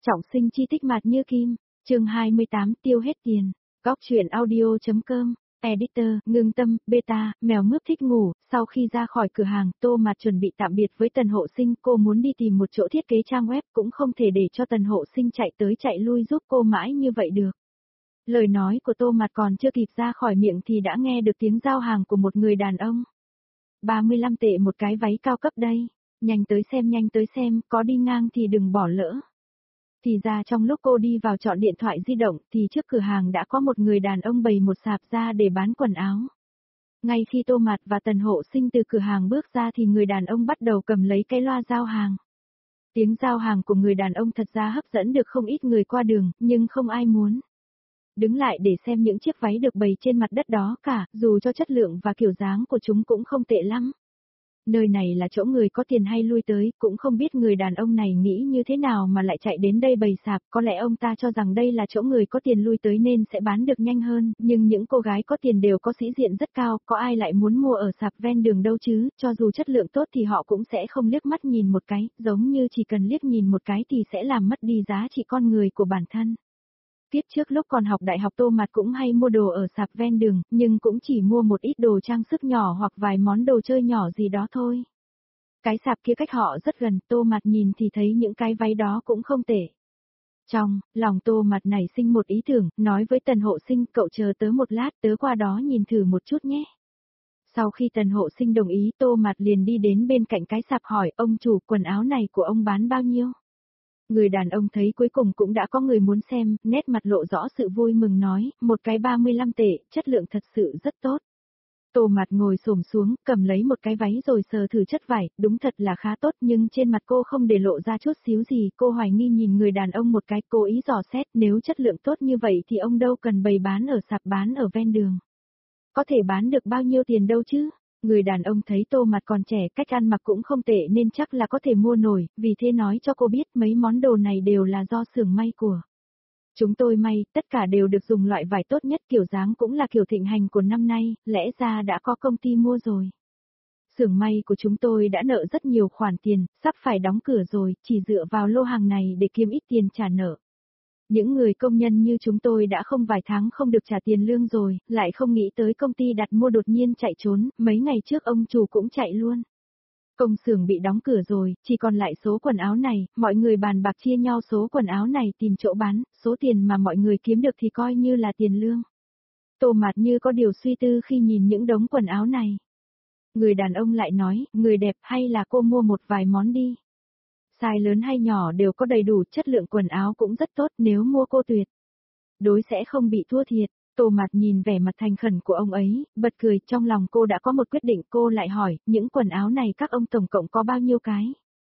Trọng sinh chi tích mạt như kim, chương 28 tiêu hết tiền, góc chuyện audio.com, editor, ngưng tâm, beta, mèo mướp thích ngủ, sau khi ra khỏi cửa hàng, Tô Mạt chuẩn bị tạm biệt với Tần Hộ Sinh, cô muốn đi tìm một chỗ thiết kế trang web cũng không thể để cho Tần Hộ Sinh chạy tới chạy lui giúp cô mãi như vậy được. Lời nói của Tô Mạt còn chưa kịp ra khỏi miệng thì đã nghe được tiếng giao hàng của một người đàn ông. 35 tệ một cái váy cao cấp đây, nhanh tới xem, có đi ngang thì đừng bỏ lỡ. Thì ra trong lúc cô đi vào chọn điện thoại di động thì trước cửa hàng đã có một người đàn ông bày một sạp ra để bán quần áo. Ngay khi Tô Mạt và Tần Hộ Sinh từ cửa hàng bước ra thì người đàn ông bắt đầu cầm lấy cái loa giao hàng. Tiếng giao hàng của người đàn ông thật ra hấp dẫn được không ít người qua đường, nhưng không ai muốn đứng lại để xem những chiếc váy được bày trên mặt đất đó cả, dù cho chất lượng và kiểu dáng của chúng cũng không tệ lắm. Nơi này là chỗ người có tiền hay lui tới, cũng không biết người đàn ông này nghĩ như thế nào mà lại chạy đến đây bày sạp, có lẽ ông ta cho rằng đây là chỗ người có tiền lui tới nên sẽ bán được nhanh hơn, nhưng những cô gái có tiền đều có sĩ diện rất cao, có ai lại muốn mua ở sạp ven đường đâu chứ, cho dù chất lượng tốt thì họ cũng sẽ không liếc mắt nhìn một cái, giống như chỉ cần liếc nhìn một cái thì sẽ làm mất đi giá trị con người của bản thân. Tiếp trước lúc còn học đại học Tô Mạt cũng hay mua đồ ở sạp ven đường, nhưng cũng chỉ mua một ít đồ trang sức nhỏ hoặc vài món đồ chơi nhỏ gì đó thôi. Cái sạp kia cách họ rất gần, Tô Mạt nhìn thì thấy những cái váy đó cũng không tệ. Trong lòng Tô Mạt nảy sinh một ý tưởng, nói với Tần Hộ Sinh, cậu chờ tớ một lát, tớ qua đó nhìn thử một chút nhé. Sau khi Tần Hộ Sinh đồng ý, Tô Mạt liền đi đến bên cạnh cái sạp hỏi, ông chủ, quần áo này của ông bán bao nhiêu? Người đàn ông thấy cuối cùng cũng đã có người muốn xem, nét mặt lộ rõ sự vui mừng nói, một cái 35 tệ, chất lượng thật sự rất tốt. Tô Mạt ngồi xổm xuống, cầm lấy một cái váy rồi sờ thử chất vải, đúng thật là khá tốt nhưng trên mặt cô không để lộ ra chút xíu gì, cô hoài nghi nhìn người đàn ông một cái, cố ý dò xét, nếu chất lượng tốt như vậy thì ông đâu cần bày bán ở sạp bán ở ven đường. Có thể bán được bao nhiêu tiền đâu chứ? Người đàn ông thấy Tô Mạt còn trẻ, cách ăn mặc cũng không tệ nên chắc là có thể mua nổi, vì thế nói cho cô biết mấy món đồ này đều là do xưởng may của chúng tôi may, tất cả đều được dùng loại vải tốt nhất, kiểu dáng cũng là kiểu thịnh hành của năm nay, lẽ ra đã có công ty mua rồi. Xưởng may của chúng tôi đã nợ rất nhiều khoản tiền, sắp phải đóng cửa rồi, chỉ dựa vào lô hàng này để kiếm ít tiền trả nợ. Những người công nhân như chúng tôi đã không vài tháng không được trả tiền lương rồi, lại không nghĩ tới công ty đặt mua đột nhiên chạy trốn, mấy ngày trước ông chủ cũng chạy luôn. Công xưởng bị đóng cửa rồi, chỉ còn lại số quần áo này, mọi người bàn bạc chia nhau số quần áo này tìm chỗ bán, số tiền mà mọi người kiếm được thì coi như là tiền lương. Tô Mạt như có điều suy tư khi nhìn những đống quần áo này. Người đàn ông lại nói, người đẹp hay là cô mua một vài món đi. Size lớn hay nhỏ đều có đầy đủ, chất lượng quần áo cũng rất tốt, nếu mua cô tuyệt đối sẽ không bị thua thiệt. Tô Mạt nhìn vẻ mặt thành khẩn của ông ấy, bật cười, trong lòng cô đã có một quyết định, cô lại hỏi, những quần áo này các ông tổng cộng có bao nhiêu cái?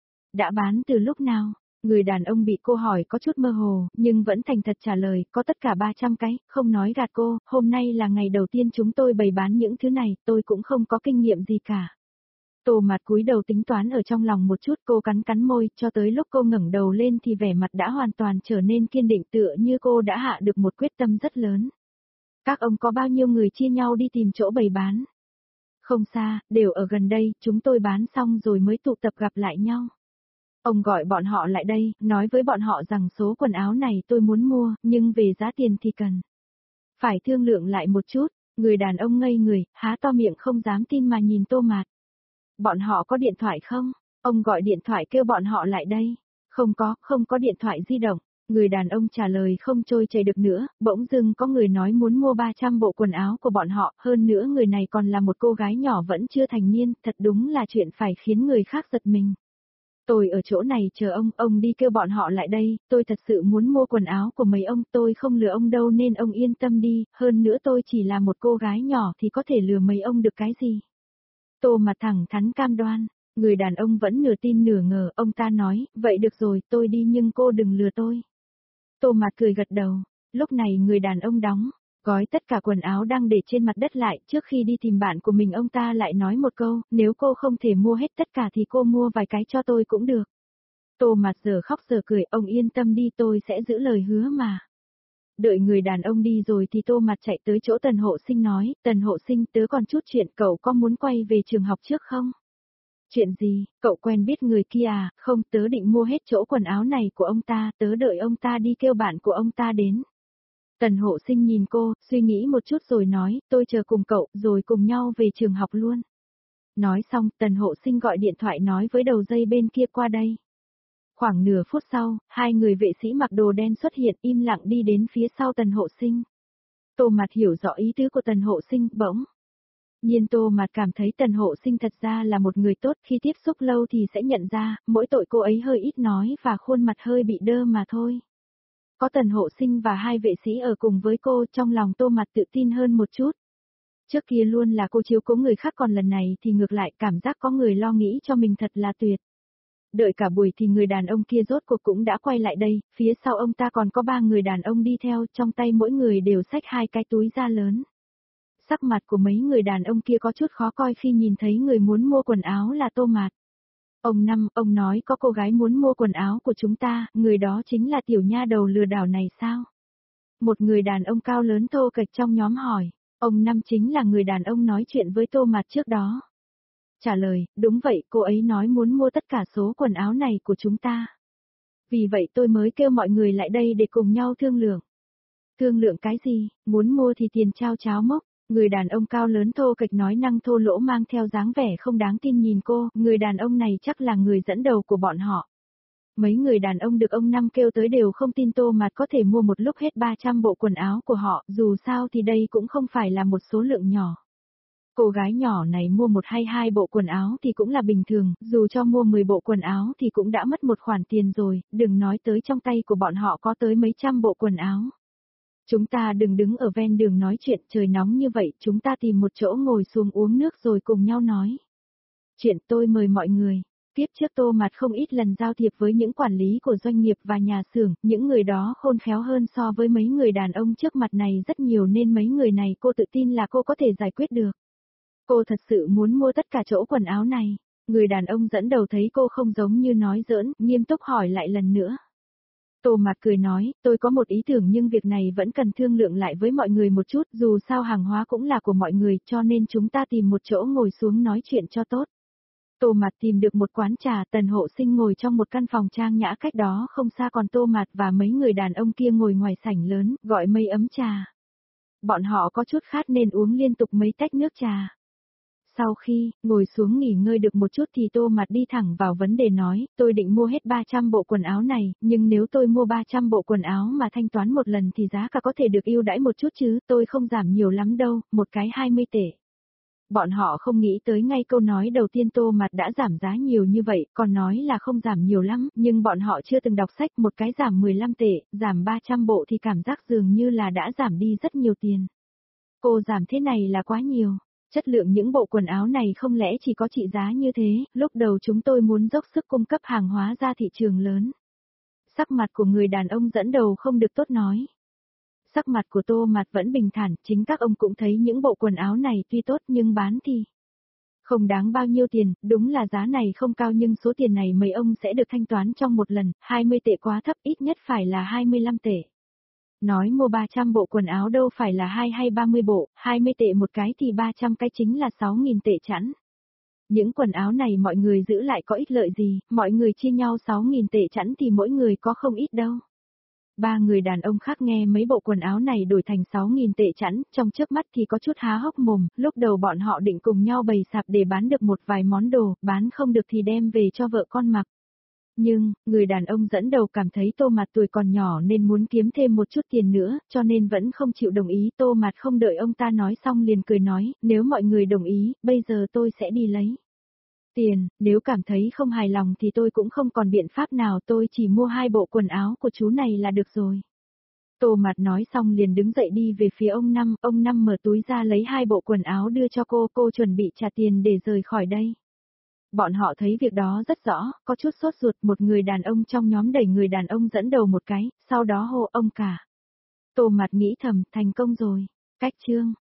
Đã bán từ lúc nào? Người đàn ông bị cô hỏi có chút mơ hồ, nhưng vẫn thành thật trả lời, có tất cả 300 cái, không nói gạt cô, hôm nay là ngày đầu tiên chúng tôi bày bán những thứ này, tôi cũng không có kinh nghiệm gì cả. Tô Mạt cúi đầu tính toán ở trong lòng một chút, cô cắn cắn môi, cho tới lúc cô ngẩng đầu lên thì vẻ mặt đã hoàn toàn trở nên kiên định, tựa như cô đã hạ được một quyết tâm rất lớn. Các ông có bao nhiêu người chia nhau đi tìm chỗ bày bán? Không xa, đều ở gần đây, chúng tôi bán xong rồi mới tụ tập gặp lại nhau. Ông gọi bọn họ lại đây, nói với bọn họ rằng số quần áo này tôi muốn mua, nhưng về giá tiền thì cần phải thương lượng lại một chút. Người đàn ông ngây người, há to miệng không dám tin mà nhìn Tô Mạt. Bọn họ có điện thoại không? Ông gọi điện thoại kêu bọn họ lại đây. Không có điện thoại di động. Người đàn ông trả lời không trôi chảy được nữa, bỗng dưng có người nói muốn mua 300 bộ quần áo của bọn họ, hơn nữa người này còn là một cô gái nhỏ vẫn chưa thành niên, thật đúng là chuyện phải khiến người khác giật mình. Tôi ở chỗ này chờ ông đi kêu bọn họ lại đây, tôi thật sự muốn mua quần áo của mấy ông, tôi không lừa ông đâu nên ông yên tâm đi, hơn nữa tôi chỉ là một cô gái nhỏ thì có thể lừa mấy ông được cái gì. Tô Mạt thẳng thắn cam đoan. Người đàn ông vẫn nửa tin nửa ngờ, ông ta nói, vậy được rồi, tôi đi nhưng cô đừng lừa tôi. Tô Mạt cười gật đầu, lúc này người đàn ông đóng, gói tất cả quần áo đang để trên mặt đất lại, trước khi đi tìm bạn của mình ông ta lại nói một câu, nếu cô không thể mua hết tất cả thì cô mua vài cái cho tôi cũng được. Tô Mạt giờ khóc giờ cười, ông yên tâm đi tôi sẽ giữ lời hứa mà. Đợi người đàn ông đi rồi thì Tô Mạt chạy tới chỗ Tần Hộ Sinh nói, Tần Hộ Sinh tớ còn chút chuyện, cậu có muốn quay về trường học trước không? Chuyện gì, cậu quen biết người kia à? Không, tớ định mua hết chỗ quần áo này của ông ta, tớ đợi ông ta đi kêu bạn của ông ta đến. Tần Hộ Sinh nhìn cô, suy nghĩ một chút rồi nói, tôi chờ cùng cậu, rồi cùng nhau về trường học luôn. Nói xong, Tần Hộ Sinh gọi điện thoại nói với đầu dây bên kia qua đây. Khoảng nửa phút sau, hai người vệ sĩ mặc đồ đen xuất hiện im lặng đi đến phía sau Tần Hộ Sinh. Tô Mạt hiểu rõ ý tứ của Tần Hộ Sinh, bỗng nhiên Tô Mạt cảm thấy Tần Hộ Sinh thật ra là một người tốt, khi tiếp xúc lâu thì sẽ nhận ra, mỗi tội cô ấy hơi ít nói và khuôn mặt hơi bị đơ mà thôi. Có Tần Hộ Sinh và hai vệ sĩ ở cùng với cô, trong lòng Tô Mạt tự tin hơn một chút. Trước kia luôn là cô chiếu cố người khác, còn lần này thì ngược lại, cảm giác có người lo nghĩ cho mình thật là tuyệt. Đợi cả buổi thì người đàn ông kia rốt cuộc cũng đã quay lại đây, phía sau ông ta còn có 3 người đàn ông đi theo, trong tay mỗi người đều xách 2 cái túi da lớn. Sắc mặt của mấy người đàn ông kia có chút khó coi khi nhìn thấy người muốn mua quần áo là Tô Mạt. Ông Năm, ông nói có cô gái muốn mua quần áo của chúng ta, người đó chính là tiểu nha đầu lừa đảo này sao? Một người đàn ông cao lớn thô kệch trong nhóm hỏi, ông Năm chính là người đàn ông nói chuyện với Tô Mạt trước đó. Trả lời, đúng vậy, cô ấy nói muốn mua tất cả số quần áo này của chúng ta. Vì vậy tôi mới kêu mọi người lại đây để cùng nhau thương lượng. Thương lượng cái gì, muốn mua thì tiền trao cháo mốc. Người đàn ông cao lớn thô kệch nói năng thô lỗ mang theo dáng vẻ không đáng tin nhìn cô, người đàn ông này chắc là người dẫn đầu của bọn họ. Mấy người đàn ông được ông Năm kêu tới đều không tin Tô Mạt có thể mua một lúc hết 300 bộ quần áo của họ, dù sao thì đây cũng không phải là một số lượng nhỏ. Cô gái nhỏ này mua 1 hay 2 bộ quần áo thì cũng là bình thường, dù cho mua 10 bộ quần áo thì cũng đã mất một khoản tiền rồi, đừng nói tới trong tay của bọn họ có tới mấy trăm bộ quần áo. Chúng ta đừng đứng ở ven đường nói chuyện, trời nóng như vậy, chúng ta tìm một chỗ ngồi xuống uống nước rồi cùng nhau nói. Chuyện tôi mời mọi người. Tiếp trước Tô Mạt không ít lần giao thiệp với những quản lý của doanh nghiệp và nhà xưởng, những người đó khôn khéo hơn so với mấy người đàn ông trước mặt này rất nhiều nên mấy người này cô tự tin là cô có thể giải quyết được. Cô thật sự muốn mua tất cả chỗ quần áo này. Người đàn ông dẫn đầu thấy cô không giống như nói giỡn, nghiêm túc hỏi lại lần nữa. Tô Mạt cười nói, tôi có một ý tưởng nhưng việc này vẫn cần thương lượng lại với mọi người một chút, dù sao hàng hóa cũng là của mọi người cho nên chúng ta tìm một chỗ ngồi xuống nói chuyện cho tốt. Tô Mạt tìm được một quán trà, Tần Hộ Sinh ngồi trong một căn phòng trang nhã cách đó không xa, còn Tô Mạt và mấy người đàn ông kia ngồi ngoài sảnh lớn, gọi mấy ấm trà. Bọn họ có chút khát nên uống liên tục mấy tách nước trà. Sau khi ngồi xuống nghỉ ngơi được một chút thì Tô Mạt đi thẳng vào vấn đề nói, tôi định mua hết 300 bộ quần áo này, nhưng nếu tôi mua 300 bộ quần áo mà thanh toán một lần thì giá cả có thể được ưu đãi một chút chứ, tôi không giảm nhiều lắm đâu, một cái 20 tệ. Bọn họ không nghĩ tới ngay câu nói đầu tiên Tô Mạt đã giảm giá nhiều như vậy, còn nói là không giảm nhiều lắm, nhưng bọn họ chưa từng đọc sách, một cái giảm 15 tệ, giảm 300 bộ thì cảm giác dường như là đã giảm đi rất nhiều tiền. Cô giảm thế này là quá nhiều. Chất lượng những bộ quần áo này không lẽ chỉ có trị giá như thế, lúc đầu chúng tôi muốn dốc sức cung cấp hàng hóa ra thị trường lớn. Sắc mặt của người đàn ông dẫn đầu không được tốt nói. Sắc mặt của Tô Mạt vẫn bình thản, chính các ông cũng thấy những bộ quần áo này tuy tốt nhưng bán thì không đáng bao nhiêu tiền, đúng là giá này không cao nhưng số tiền này mấy ông sẽ được thanh toán trong một lần, 20 tệ quá thấp, ít nhất phải là 25 tệ. Nói mua 300 bộ quần áo đâu phải là 2 hay 30 bộ, 20 tệ một cái thì 300 cái chính là 6.000 tệ chẵn. Những quần áo này mọi người giữ lại có ích lợi gì, mọi người chia nhau 6.000 tệ chẵn thì mỗi người có không ít đâu. 3 người đàn ông khác nghe mấy bộ quần áo này đổi thành 6.000 tệ chẵn, trong chớp mắt thì có chút há hốc mồm, lúc đầu bọn họ định cùng nhau bày sạp để bán được một vài món đồ, bán không được thì đem về cho vợ con mặc. Nhưng, người đàn ông dẫn đầu cảm thấy Tô Mạt tuổi còn nhỏ nên muốn kiếm thêm một chút tiền nữa, cho nên vẫn không chịu đồng ý. Tô Mạt không đợi ông ta nói xong liền cười nói, nếu mọi người đồng ý, bây giờ tôi sẽ đi lấy tiền, nếu cảm thấy không hài lòng thì tôi cũng không còn biện pháp nào, tôi chỉ mua 2 bộ quần áo của chú này là được rồi. Tô Mạt nói xong liền đứng dậy đi về phía ông Năm mở túi ra lấy 2 bộ quần áo đưa cho cô chuẩn bị trả tiền để rời khỏi đây. Bọn họ thấy việc đó rất rõ, có chút sốt ruột, một người đàn ông trong nhóm đẩy người đàn ông dẫn đầu một cái, sau đó hô ông cả. Tô Mạt nghĩ thầm, thành công rồi. Cách chương